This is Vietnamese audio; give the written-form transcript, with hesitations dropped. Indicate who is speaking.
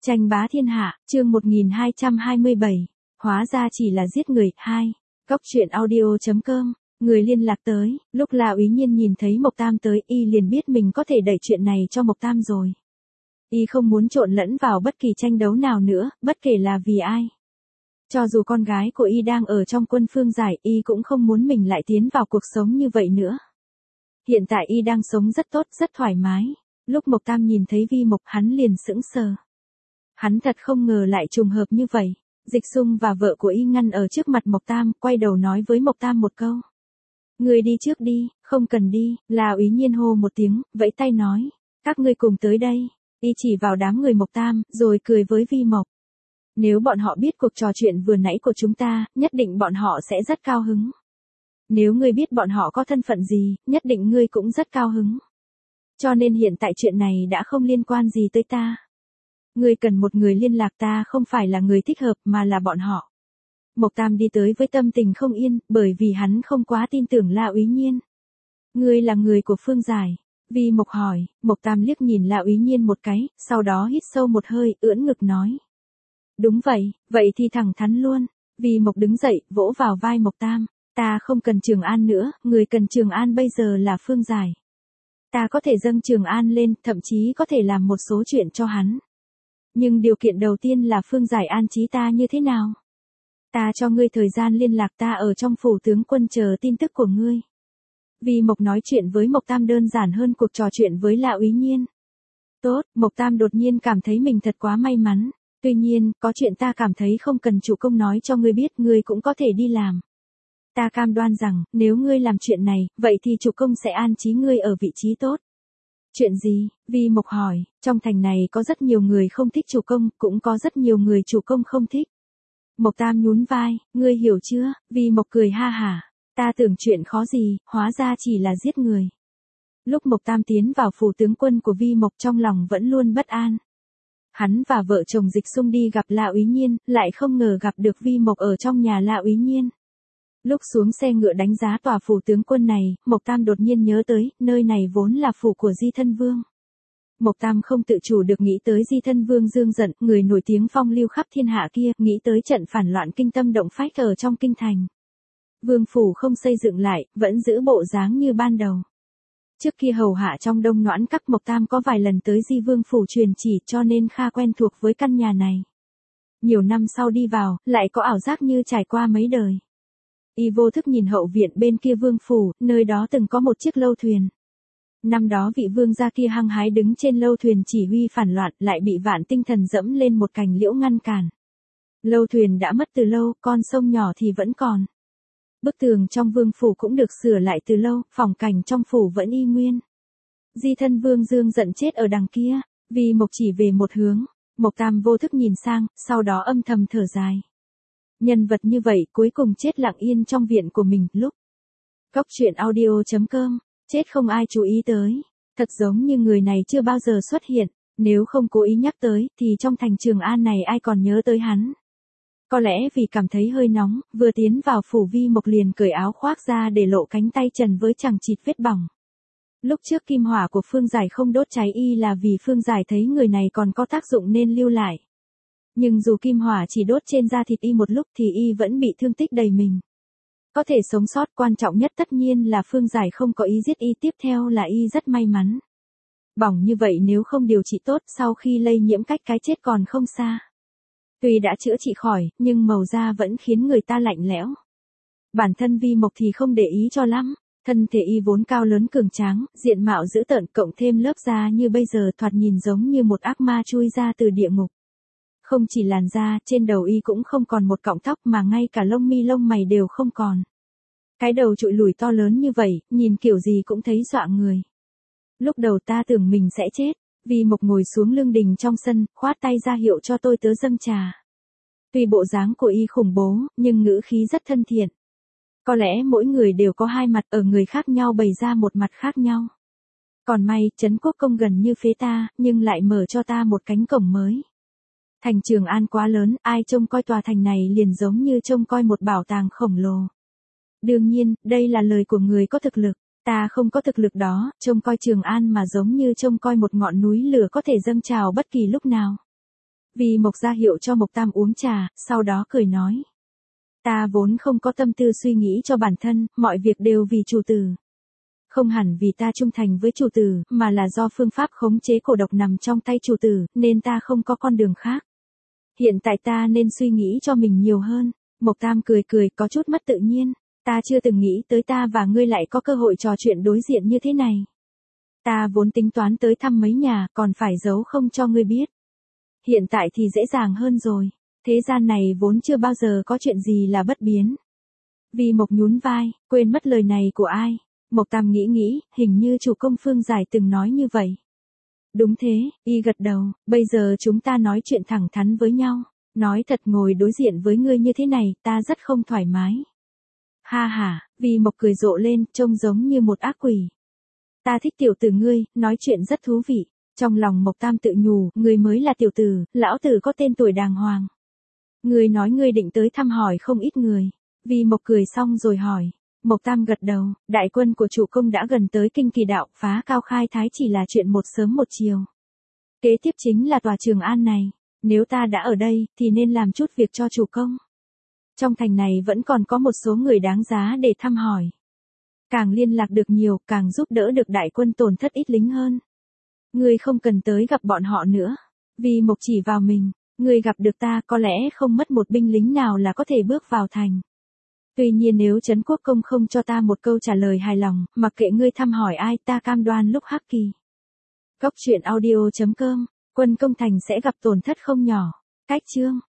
Speaker 1: Tranh bá thiên hạ, chương 1227. Hóa ra chỉ là giết người. 2. Góc truyện audio.com. Người liên lạc tới, lúc La Úy Nhiên nhìn thấy Mộc Tam tới, y liền biết mình có thể đẩy chuyện này cho Mộc Tam rồi. Y không muốn trộn lẫn vào bất kỳ tranh đấu nào nữa, bất kể là vì ai. Cho dù con gái của y đang ở trong quân Phương Giải, y cũng không muốn mình lại tiến vào cuộc sống như vậy nữa. Hiện tại y đang sống rất tốt, rất thoải mái. Lúc Mộc Tam nhìn thấy Vi Mộc, hắn liền sững sờ. Hắn thật không ngờ lại trùng hợp như vậy. Dịch Sung và vợ của y ngăn ở trước mặt Mộc Tam, quay đầu nói với Mộc Tam một câu. Người đi trước đi, không cần đi. La Úy Nhiên hô một tiếng, vẫy tay nói. Các ngươi cùng tới đây. Y chỉ vào đám người Mộc Tam, rồi cười với Vi Mộc. Nếu bọn họ biết cuộc trò chuyện vừa nãy của chúng ta, nhất định bọn họ sẽ rất cao hứng. Nếu ngươi biết bọn họ có thân phận gì, nhất định ngươi cũng rất cao hứng. Cho nên hiện tại chuyện này đã không liên quan gì tới ta. Ngươi cần một người liên lạc, ta không phải là người thích hợp mà là bọn họ. Mộc Tam đi tới với tâm tình không yên, bởi vì hắn không quá tin tưởng La Úy Nhiên. Ngươi là người của Phương Giải. Vi Mộc hỏi. Mộc Tam liếc nhìn La Úy Nhiên một cái, sau đó hít sâu một hơi, ưỡn ngực nói. Đúng vậy, vậy thì thẳng thắn luôn. Vi Mộc đứng dậy, vỗ vào vai Mộc Tam. Ta không cần Trường An nữa, người cần Trường An bây giờ là Phương Giải. Ta có thể dâng Trường An lên, thậm chí có thể làm một số chuyện cho hắn. Nhưng điều kiện đầu tiên là Phương Giải an trí ta như thế nào? Ta cho ngươi thời gian liên lạc, ta ở trong phủ tướng quân chờ tin tức của ngươi. Vi Mộc nói chuyện với Mộc Tam đơn giản hơn cuộc trò chuyện với La Úy Nhiên. Tốt, Mộc Tam đột nhiên cảm thấy mình thật quá may mắn. Tuy nhiên, có chuyện ta cảm thấy không cần chủ công nói cho ngươi biết, ngươi cũng có thể đi làm. Ta cam đoan rằng, nếu ngươi làm chuyện này, vậy thì chủ công sẽ an trí ngươi ở vị trí tốt. Chuyện gì? Vi Mộc hỏi. Trong thành này có rất nhiều người không thích chủ công, cũng có rất nhiều người chủ công không thích. Mộc Tam nhún vai, ngươi hiểu chưa? Vi Mộc cười ha hả. Ta tưởng chuyện khó gì, hóa ra chỉ là giết người. Lúc Mộc Tam tiến vào phủ tướng quân của Vi Mộc, trong lòng vẫn luôn bất an. Hắn và vợ chồng Dịch Sung đi gặp La Úy Nhiên, lại không ngờ gặp được Vi Mộc ở trong nhà La Úy Nhiên. Lúc xuống xe ngựa đánh giá tòa phủ tướng quân này, Mộc Tam đột nhiên nhớ tới, nơi này vốn là phủ của Di Thân Vương. Mộc Tam không tự chủ được nghĩ tới Di Thân Vương Dương Dận, người nổi tiếng phong lưu khắp thiên hạ kia, nghĩ tới trận phản loạn kinh tâm động phách ở trong kinh thành. Vương phủ không xây dựng lại, vẫn giữ bộ dáng như ban đầu. Trước kia hầu hạ trong Đông Noãn Các, Mộc Tam có vài lần tới Di Vương phủ truyền chỉ, cho nên kha quen thuộc với căn nhà này. Nhiều năm sau đi vào, lại có ảo giác như trải qua mấy đời. Y vô thức nhìn hậu viện bên kia vương phủ, nơi đó từng có một chiếc lâu thuyền. Năm đó vị vương gia kia hăng hái đứng trên lâu thuyền chỉ huy phản loạn, lại bị Vạn Tinh Thần dẫm lên một cành liễu ngăn cản. Lâu thuyền đã mất từ lâu, con sông nhỏ thì vẫn còn. Bức tường trong vương phủ cũng được sửa lại từ lâu, phòng cảnh trong phủ vẫn y nguyên. Di Thân Vương Dương Dận chết ở đằng kia, vì Mộc chỉ về một hướng. Mộc Tam vô thức nhìn sang, sau đó âm thầm thở dài. Nhân vật như vậy cuối cùng chết lặng yên trong viện của mình. Lúc Góc truyện audio.com. Chết không ai chú ý tới. Thật giống như người này chưa bao giờ xuất hiện. Nếu không cố ý nhắc tới, thì trong thành Trường An này ai còn nhớ tới hắn. Có lẽ vì cảm thấy hơi nóng, vừa tiến vào phủ Vi Mộc liền cởi áo khoác ra để lộ cánh tay trần với chằng chịt vết bỏng. Lúc trước kim hỏa của Phương Giải không đốt cháy y là vì Phương Giải thấy người này còn có tác dụng nên lưu lại. Nhưng dù kim hỏa chỉ đốt trên da thịt y một lúc thì y vẫn bị thương tích đầy mình. Có thể sống sót, quan trọng nhất tất nhiên là Phương Giải không có ý giết y, tiếp theo là y rất may mắn. Bỏng như vậy nếu không điều trị tốt, sau khi lây nhiễm cách cái chết còn không xa. Tuy đã chữa trị khỏi, nhưng màu da vẫn khiến người ta lạnh lẽo. Bản thân Vi Mộc thì không để ý cho lắm. Thân thể y vốn cao lớn cường tráng, diện mạo dữ tợn, cộng thêm lớp da như bây giờ thoạt nhìn giống như một ác ma chui ra từ địa ngục. Không chỉ làn da, trên đầu y cũng không còn một cọng tóc mà ngay cả lông mi lông mày đều không còn. Cái đầu trụi lùi to lớn như vậy, nhìn kiểu gì cũng thấy dọa người. Lúc đầu ta tưởng mình sẽ chết, Vi Mộc ngồi xuống lưng đình trong sân, khoát tay ra hiệu cho tôi tớ dâng trà. Tuy bộ dáng của y khủng bố, nhưng ngữ khí rất thân thiện. Có lẽ mỗi người đều có hai mặt, ở người khác nhau bày ra một mặt khác nhau. Còn may, Trấn Quốc Công gần như phế ta, nhưng lại mở cho ta một cánh cổng mới. Thành Trường An quá lớn, ai trông coi tòa thành này liền giống như trông coi một bảo tàng khổng lồ. Đương nhiên, đây là lời của người có thực lực. Ta không có thực lực đó, trông coi Trường An mà giống như trông coi một ngọn núi lửa có thể dâng trào bất kỳ lúc nào. Vì Mộc ra hiệu cho Mộc Tam uống trà, sau đó cười nói. Ta vốn không có tâm tư suy nghĩ cho bản thân, mọi việc đều vì chủ tử. Không hẳn vì ta trung thành với chủ tử, mà là do phương pháp khống chế cổ độc nằm trong tay chủ tử, nên ta không có con đường khác. Hiện tại ta nên suy nghĩ cho mình nhiều hơn. Mộc Tam cười cười có chút mất tự nhiên. Ta chưa từng nghĩ tới ta và ngươi lại có cơ hội trò chuyện đối diện như thế này. Ta vốn tính toán tới thăm mấy nhà, còn phải giấu không cho ngươi biết. Hiện tại thì dễ dàng hơn rồi. Thế gian này vốn chưa bao giờ có chuyện gì là bất biến. Vì Mộc nhún vai, quên mất lời này của ai. Mộc Tam nghĩ, hình như chủ công Phương Giải từng nói như vậy. Đúng thế, y gật đầu, bây giờ chúng ta nói chuyện thẳng thắn với nhau. Nói thật ngồi đối diện với ngươi như thế này, ta rất không thoải mái. Ha ha, Vì Mộc cười rộ lên, trông giống như một ác quỷ. Ta thích tiểu tử ngươi, nói chuyện rất thú vị. Trong lòng Mộc Tam tự nhủ, ngươi mới là tiểu tử, lão tử có tên tuổi đàng hoàng. Ngươi nói ngươi định tới thăm hỏi không ít người. Vì Mộc cười xong rồi hỏi. Mộc Tam gật đầu, đại quân của chủ công đã gần tới Kinh Kỳ Đạo, phá Cao Khai Thái chỉ là chuyện một sớm một chiều. Kế tiếp chính là tòa Trường An này. Nếu ta đã ở đây, thì nên làm chút việc cho chủ công. Trong thành này vẫn còn có một số người đáng giá để thăm hỏi. Càng liên lạc được nhiều, càng giúp đỡ được đại quân tổn thất ít lính hơn. Ngươi không cần tới gặp bọn họ nữa. Vì Mộc chỉ vào mình, ngươi gặp được ta có lẽ không mất một binh lính nào là có thể bước vào thành. Tuy nhiên nếu Trấn Quốc Công không cho ta một câu trả lời hài lòng, mặc kệ ngươi thăm hỏi ai ta cam đoan lúc hắc kỳ. Cốc truyện audio.com, quân công thành sẽ gặp tổn thất không nhỏ. Cách chương